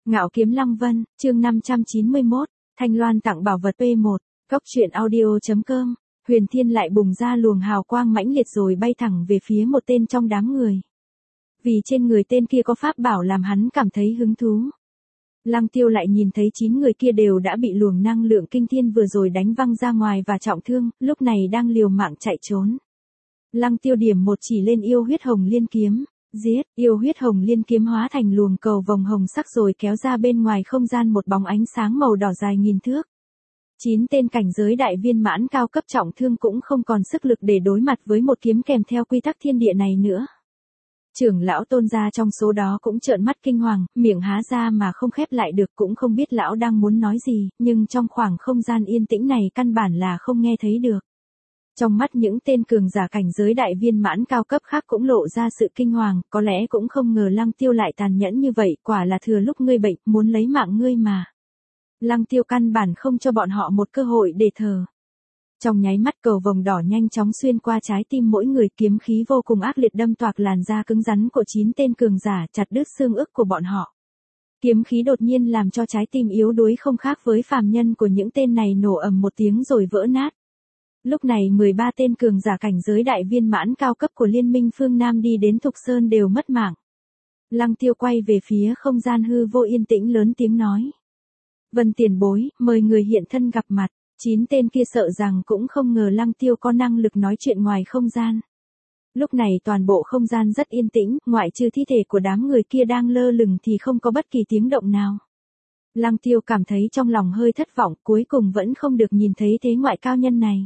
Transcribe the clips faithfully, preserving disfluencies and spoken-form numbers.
Ngạo Kiếm Lăng Vân, chương năm trăm chín mươi mốt, Thanh Loan tặng bảo vật pê một, Cốc truyện audio.com, Huyền Thiên lại bùng ra luồng hào quang mãnh liệt rồi bay thẳng về phía một tên trong đám người. Vì trên người tên kia có pháp bảo làm hắn cảm thấy hứng thú. Lăng Tiêu lại nhìn thấy chín người kia đều đã bị luồng năng lượng kinh thiên vừa rồi đánh văng ra ngoài và trọng thương, lúc này đang liều mạng chạy trốn. Lăng Tiêu điểm một chỉ lên yêu huyết hồng liên kiếm. Giết, yêu huyết hồng liên kiếm hóa thành luồng cầu vòng hồng sắc rồi kéo ra bên ngoài không gian một bóng ánh sáng màu đỏ dài nghìn thước. Chín tên cảnh giới đại viên mãn cao cấp trọng thương cũng không còn sức lực để đối mặt với một kiếm kèm theo quy tắc thiên địa này nữa. Trưởng lão Tôn gia trong số đó cũng trợn mắt kinh hoàng, miệng há ra mà không khép lại được, cũng không biết lão đang muốn nói gì, nhưng trong khoảng không gian yên tĩnh này căn bản là không nghe thấy được. Trong mắt những tên cường giả cảnh giới đại viên mãn cao cấp khác cũng lộ ra sự kinh hoàng, có lẽ cũng không ngờ Lăng Tiêu lại tàn nhẫn như vậy, quả là thừa lúc ngươi bệnh, muốn lấy mạng ngươi mà. Lăng Tiêu căn bản không cho bọn họ một cơ hội để thở. Trong nháy mắt cầu vồng đỏ nhanh chóng xuyên qua trái tim mỗi người, kiếm khí vô cùng ác liệt đâm toạc làn da cứng rắn của chín tên cường giả, chặt đứt xương ức của bọn họ. Kiếm khí đột nhiên làm cho trái tim yếu đuối không khác với phàm nhân của những tên này nổ ầm một tiếng rồi vỡ nát. Lúc này mười ba tên cường giả cảnh giới đại viên mãn cao cấp của Liên minh phương Nam đi đến Thục Sơn đều mất mạng. Lăng Tiêu quay về phía không gian hư vô yên tĩnh lớn tiếng nói. Vân tiền bối, mời người hiện thân gặp mặt. Chín tên kia sợ rằng cũng không ngờ Lăng Tiêu có năng lực nói chuyện ngoài không gian. Lúc này toàn bộ không gian rất yên tĩnh, ngoại trừ thi thể của đám người kia đang lơ lửng thì không có bất kỳ tiếng động nào. Lăng Tiêu cảm thấy trong lòng hơi thất vọng, cuối cùng vẫn không được nhìn thấy thế ngoại cao nhân này.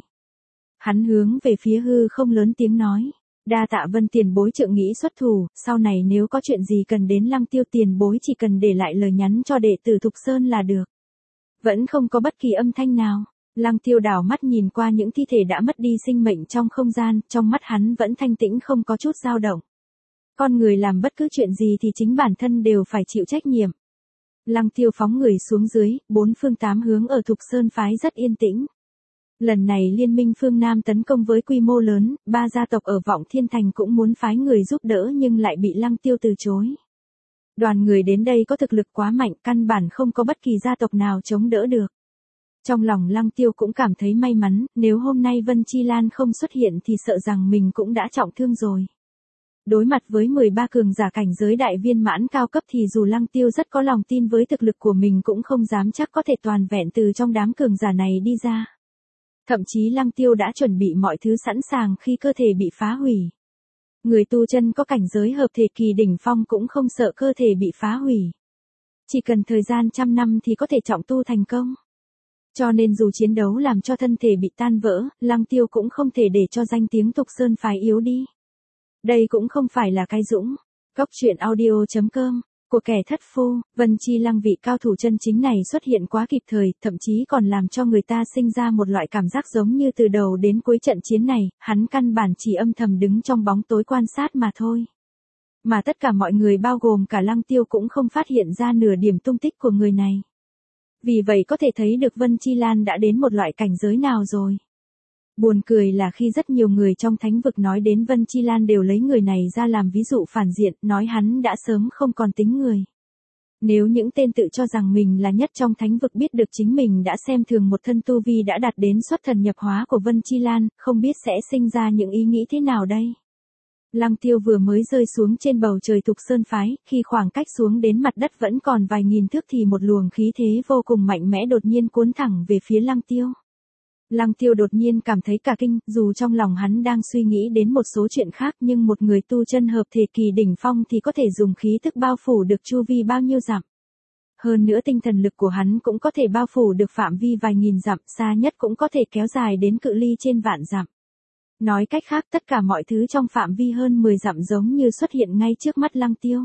Hắn hướng về phía hư không lớn tiếng nói. Đa tạ Vân tiền bối trượng nghĩ xuất thủ, sau này nếu có chuyện gì cần đến Lăng Tiêu tiền bối chỉ cần để lại lời nhắn cho đệ tử Thục Sơn là được. Vẫn không có bất kỳ âm thanh nào. Lăng Tiêu đảo mắt nhìn qua những thi thể đã mất đi sinh mệnh trong không gian, trong mắt hắn vẫn thanh tĩnh không có chút dao động. Con người làm bất cứ chuyện gì thì chính bản thân đều phải chịu trách nhiệm. Lăng Tiêu phóng người xuống dưới, bốn phương tám hướng ở Thục Sơn phái rất yên tĩnh. Lần này Liên minh phương Nam tấn công với quy mô lớn, ba gia tộc ở Vọng Thiên Thành cũng muốn phái người giúp đỡ nhưng lại bị Lăng Tiêu từ chối. Đoàn người đến đây có thực lực quá mạnh, căn bản không có bất kỳ gia tộc nào chống đỡ được. Trong lòng Lăng Tiêu cũng cảm thấy may mắn, nếu hôm nay Vân Chi Lan không xuất hiện thì sợ rằng mình cũng đã trọng thương rồi. Đối mặt với mười ba cường giả cảnh giới đại viên mãn cao cấp thì dù Lăng Tiêu rất có lòng tin với thực lực của mình cũng không dám chắc có thể toàn vẹn từ trong đám cường giả này đi ra. Thậm chí Lăng Tiêu đã chuẩn bị mọi thứ sẵn sàng khi cơ thể bị phá hủy. Người tu chân có cảnh giới hợp thể kỳ đỉnh phong cũng không sợ cơ thể bị phá hủy. Chỉ cần thời gian trăm năm thì có thể trọng tu thành công. Cho nên dù chiến đấu làm cho thân thể bị tan vỡ, Lăng Tiêu cũng không thể để cho danh tiếng Thục Sơn phái yếu đi. Đây cũng không phải là cái dũng. Cốc truyện audio.com, của kẻ thất phu, Vân Chi Lăng vị cao thủ chân chính này xuất hiện quá kịp thời, thậm chí còn làm cho người ta sinh ra một loại cảm giác giống như từ đầu đến cuối trận chiến này, hắn căn bản chỉ âm thầm đứng trong bóng tối quan sát mà thôi. Mà tất cả mọi người bao gồm cả Lăng Tiêu cũng không phát hiện ra nửa điểm tung tích của người này. Vì vậy có thể thấy được Vân Chi Lan đã đến một loại cảnh giới nào rồi. Buồn cười là khi rất nhiều người trong thánh vực nói đến Vân Chi Lan đều lấy người này ra làm ví dụ phản diện, nói hắn đã sớm không còn tính người. Nếu những tên tự cho rằng mình là nhất trong thánh vực biết được chính mình đã xem thường một thân tu vi đã đạt đến xuất thần nhập hóa của Vân Chi Lan, không biết sẽ sinh ra những ý nghĩ thế nào đây. Lăng Tiêu vừa mới rơi xuống trên bầu trời Thục Sơn phái, khi khoảng cách xuống đến mặt đất vẫn còn vài nghìn thước thì một luồng khí thế vô cùng mạnh mẽ đột nhiên cuốn thẳng về phía Lăng Tiêu. Lăng Tiêu đột nhiên cảm thấy cả kinh, dù trong lòng hắn đang suy nghĩ đến một số chuyện khác nhưng một người tu chân hợp thể kỳ đỉnh phong thì có thể dùng khí thức bao phủ được chu vi bao nhiêu dặm. Hơn nữa tinh thần lực của hắn cũng có thể bao phủ được phạm vi vài nghìn dặm, xa nhất cũng có thể kéo dài đến cự ly trên vạn dặm. Nói cách khác tất cả mọi thứ trong phạm vi hơn mười dặm giống như xuất hiện ngay trước mắt Lăng Tiêu.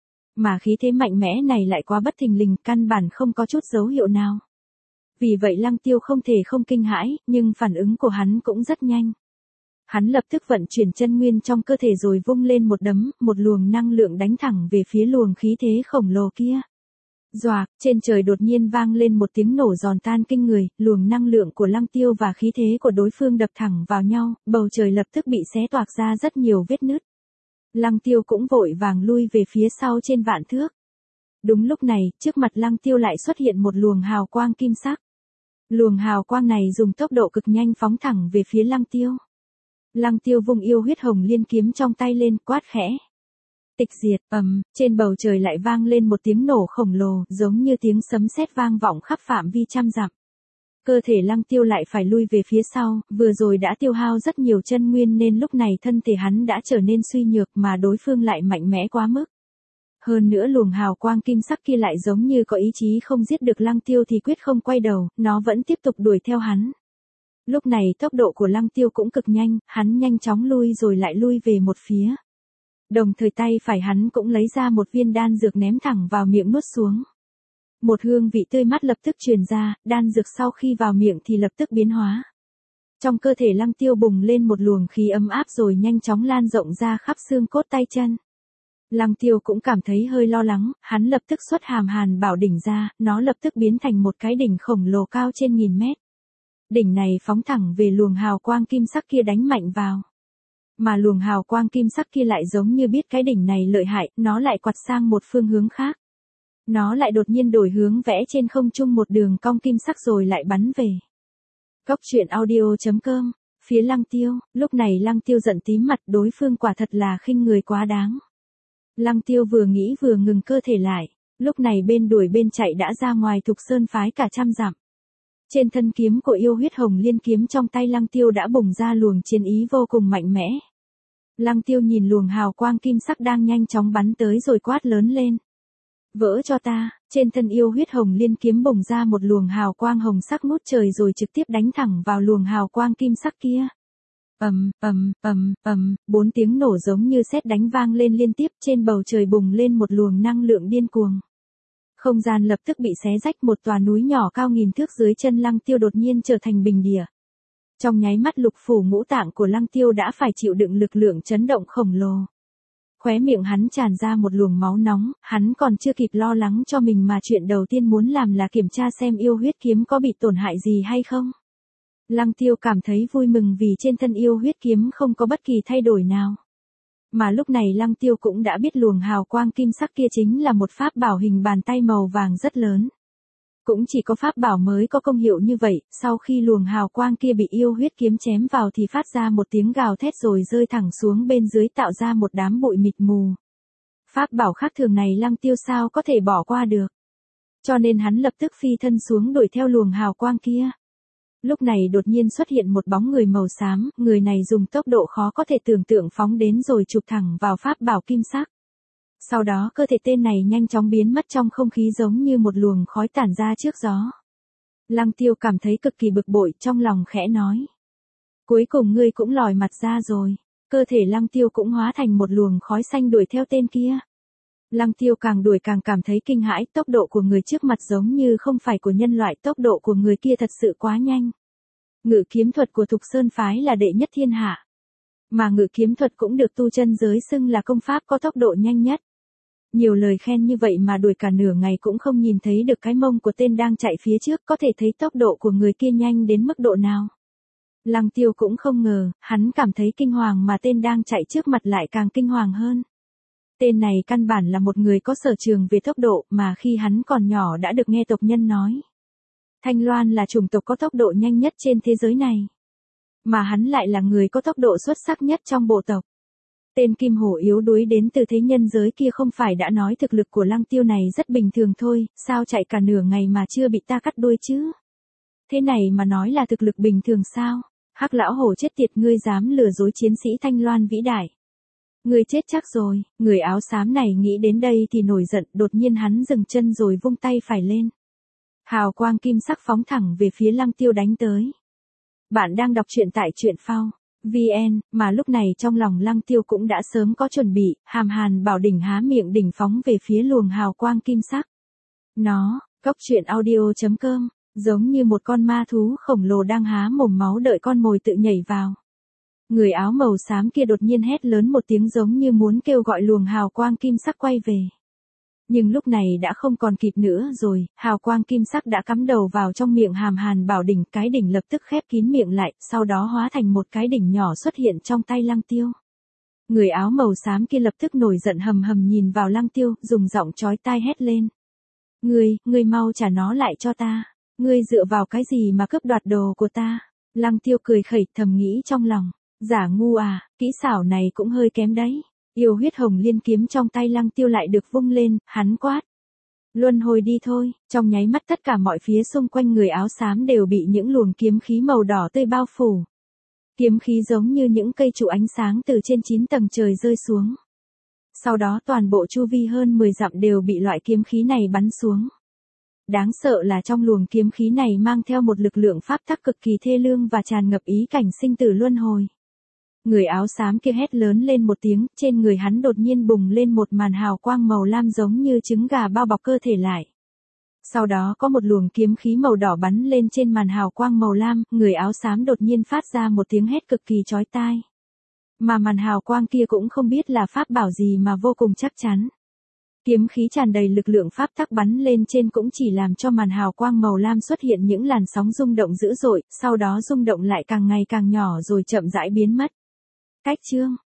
Mà khí thế mạnh mẽ này lại quá bất thình lình, căn bản không có chút dấu hiệu nào. Vì vậy Lăng Tiêu không thể không kinh hãi, nhưng phản ứng của hắn cũng rất nhanh. Hắn lập tức vận chuyển chân nguyên trong cơ thể rồi vung lên một đấm, một luồng năng lượng đánh thẳng về phía luồng khí thế khổng lồ kia. Doạc, trên trời đột nhiên vang lên một tiếng nổ giòn tan kinh người, luồng năng lượng của Lăng Tiêu và khí thế của đối phương đập thẳng vào nhau, bầu trời lập tức bị xé toạc ra rất nhiều vết nứt. Lăng Tiêu cũng vội vàng lui về phía sau trên vạn thước. Đúng lúc này, trước mặt Lăng Tiêu lại xuất hiện một luồng hào quang kim sắc. Luồng hào quang này dùng tốc độ cực nhanh phóng thẳng về phía Lăng Tiêu. Lăng Tiêu vung yêu huyết hồng liên kiếm trong tay lên, quát khẽ. Tịch diệt, ầm, trên bầu trời lại vang lên một tiếng nổ khổng lồ, giống như tiếng sấm sét vang vọng khắp phạm vi trăm dặm. Cơ thể Lăng Tiêu lại phải lui về phía sau, vừa rồi đã tiêu hao rất nhiều chân nguyên nên lúc này thân thể hắn đã trở nên suy nhược mà đối phương lại mạnh mẽ quá mức. Hơn nữa luồng hào quang kim sắc kia lại giống như có ý chí không giết được Lăng Tiêu thì quyết không quay đầu, nó vẫn tiếp tục đuổi theo hắn. Lúc này tốc độ của Lăng Tiêu cũng cực nhanh, hắn nhanh chóng lui rồi lại lui về một phía. Đồng thời tay phải hắn cũng lấy ra một viên đan dược ném thẳng vào miệng nuốt xuống. Một hương vị tươi mát lập tức truyền ra, đan dược sau khi vào miệng thì lập tức biến hóa. Trong cơ thể Lăng Tiêu bùng lên một luồng khí ấm áp rồi nhanh chóng lan rộng ra khắp xương cốt tay chân. Lăng Tiêu cũng cảm thấy hơi lo lắng, hắn lập tức xuất hàm hàn bảo đỉnh ra, nó lập tức biến thành một cái đỉnh khổng lồ cao trên nghìn mét. Đỉnh này phóng thẳng về luồng hào quang kim sắc kia đánh mạnh vào. Mà luồng hào quang kim sắc kia lại giống như biết cái đỉnh này lợi hại, nó lại quặt sang một phương hướng khác. Nó lại đột nhiên đổi hướng vẽ trên không trung một đường cong kim sắc rồi lại bắn về. Góc truyện audio chấm com, phía Lăng Tiêu, lúc này Lăng Tiêu giận tím mặt, đối phương quả thật là khinh người quá đáng. Lăng Tiêu vừa nghĩ vừa ngừng cơ thể lại, lúc này bên đuổi bên chạy đã ra ngoài Thục Sơn phái cả trăm dặm. Trên thân kiếm của yêu huyết hồng liên kiếm trong tay Lăng Tiêu đã bùng ra luồng chiến ý vô cùng mạnh mẽ. Lăng Tiêu nhìn luồng hào quang kim sắc đang nhanh chóng bắn tới rồi quát lớn lên. Vỡ cho ta, trên thân yêu huyết hồng liên kiếm bùng ra một luồng hào quang hồng sắc ngút trời rồi trực tiếp đánh thẳng vào luồng hào quang kim sắc kia. Ầm, ầm, ầm, ầm, bốn tiếng nổ giống như sét đánh vang lên liên tiếp, trên bầu trời bùng lên một luồng năng lượng điên cuồng. Không gian lập tức bị xé rách, một tòa núi nhỏ cao nghìn thước dưới chân Lăng Tiêu đột nhiên trở thành bình địa. Trong nháy mắt lục phủ ngũ tạng của Lăng Tiêu đã phải chịu đựng lực lượng chấn động khổng lồ. Khóe miệng hắn tràn ra một luồng máu nóng, hắn còn chưa kịp lo lắng cho mình mà chuyện đầu tiên muốn làm là kiểm tra xem yêu huyết kiếm có bị tổn hại gì hay không. Lăng Tiêu cảm thấy vui mừng vì trên thân yêu huyết kiếm không có bất kỳ thay đổi nào. Mà lúc này Lăng Tiêu cũng đã biết luồng hào quang kim sắc kia chính là một pháp bảo hình bàn tay màu vàng rất lớn. Cũng chỉ có pháp bảo mới có công hiệu như vậy, sau khi luồng hào quang kia bị yêu huyết kiếm chém vào thì phát ra một tiếng gào thét rồi rơi thẳng xuống bên dưới tạo ra một đám bụi mịt mù. Pháp bảo khác thường này Lăng Tiêu sao có thể bỏ qua được. Cho nên hắn lập tức phi thân xuống đuổi theo luồng hào quang kia. Lúc này đột nhiên xuất hiện một bóng người màu xám, người này dùng tốc độ khó có thể tưởng tượng phóng đến rồi chụp thẳng vào pháp bảo kim sắc. Sau đó cơ thể tên này nhanh chóng biến mất trong không khí giống như một luồng khói tản ra trước gió. Lăng Tiêu cảm thấy cực kỳ bực bội, trong lòng khẽ nói. Cuối cùng ngươi cũng lòi mặt ra rồi. Cơ thể Lăng Tiêu cũng hóa thành một luồng khói xanh đuổi theo tên kia. Lăng Tiêu càng đuổi càng cảm thấy kinh hãi, tốc độ của người trước mặt giống như không phải của nhân loại, tốc độ của người kia thật sự quá nhanh. Ngự kiếm thuật của Thục Sơn phái là đệ nhất thiên hạ. Mà ngự kiếm thuật cũng được tu chân giới xưng là công pháp có tốc độ nhanh nhất. Nhiều lời khen như vậy mà đuổi cả nửa ngày cũng không nhìn thấy được cái mông của tên đang chạy phía trước, có thể thấy tốc độ của người kia nhanh đến mức độ nào. Lăng Tiêu cũng không ngờ, hắn cảm thấy kinh hoàng mà tên đang chạy trước mặt lại càng kinh hoàng hơn. Tên này căn bản là một người có sở trường về tốc độ mà khi hắn còn nhỏ đã được nghe tộc nhân nói. Thanh Loan là chủng tộc có tốc độ nhanh nhất trên thế giới này. Mà hắn lại là người có tốc độ xuất sắc nhất trong bộ tộc. Tên Kim Hổ yếu đuối đến từ thế nhân giới kia không phải đã nói thực lực của Lăng Tiêu này rất bình thường thôi, sao chạy cả nửa ngày mà chưa bị ta cắt đuôi chứ? Thế này mà nói là thực lực bình thường sao? Hắc lão hổ chết tiệt, ngươi dám lừa dối chiến sĩ Thanh Loan vĩ đại. Ngươi chết chắc rồi. Người áo xám này nghĩ đến đây thì nổi giận, đột nhiên hắn dừng chân rồi vung tay phải lên. Hào quang kim sắc phóng thẳng về phía Lăng Tiêu đánh tới. Bạn đang đọc truyện tại truyện phao vn, mà lúc này trong lòng Lăng Tiêu cũng đã sớm có chuẩn bị, hàm hàn bảo đỉnh há miệng đỉnh phóng về phía luồng hào quang kim sắc. Nó, góc truyện audio chấm com, giống như một con ma thú khổng lồ đang há mồm máu đợi con mồi tự nhảy vào. Người áo màu xám kia đột nhiên hét lớn một tiếng giống như muốn kêu gọi luồng hào quang kim sắc quay về. Nhưng lúc này đã không còn kịp nữa rồi, hào quang kim sắc đã cắm đầu vào trong miệng hàm hàn bảo đỉnh, cái đỉnh lập tức khép kín miệng lại, sau đó hóa thành một cái đỉnh nhỏ xuất hiện trong tay Lăng Tiêu. Người áo màu xám kia lập tức nổi giận hầm hầm nhìn vào Lăng Tiêu, dùng giọng chói tai hét lên. Ngươi, ngươi mau trả nó lại cho ta. Ngươi dựa vào cái gì mà cướp đoạt đồ của ta? Lăng Tiêu cười khẩy thầm nghĩ trong lòng. Giả ngu à, kỹ xảo này cũng hơi kém đấy. Yêu huyết hồng liên kiếm trong tay Lăng Tiêu lại được vung lên, hắn quát. Luân hồi đi thôi, trong nháy mắt tất cả mọi phía xung quanh người áo xám đều bị những luồng kiếm khí màu đỏ tươi bao phủ. Kiếm khí giống như những cây trụ ánh sáng từ trên chín tầng trời rơi xuống. Sau đó toàn bộ chu vi hơn mười dặm đều bị loại kiếm khí này bắn xuống. Đáng sợ là trong luồng kiếm khí này mang theo một lực lượng pháp tắc cực kỳ thê lương và tràn ngập ý cảnh sinh tử luân hồi. Người áo xám kia hét lớn lên một tiếng, trên người hắn đột nhiên bùng lên một màn hào quang màu lam giống như trứng gà bao bọc cơ thể lại. Sau đó có một luồng kiếm khí màu đỏ bắn lên trên màn hào quang màu lam, người áo xám đột nhiên phát ra một tiếng hét cực kỳ chói tai. Mà màn hào quang kia cũng không biết là pháp bảo gì mà vô cùng chắc chắn. Kiếm khí tràn đầy lực lượng pháp tắc bắn lên trên cũng chỉ làm cho màn hào quang màu lam xuất hiện những làn sóng rung động dữ dội, sau đó rung động lại càng ngày càng nhỏ rồi chậm rãi biến mất. Cách chương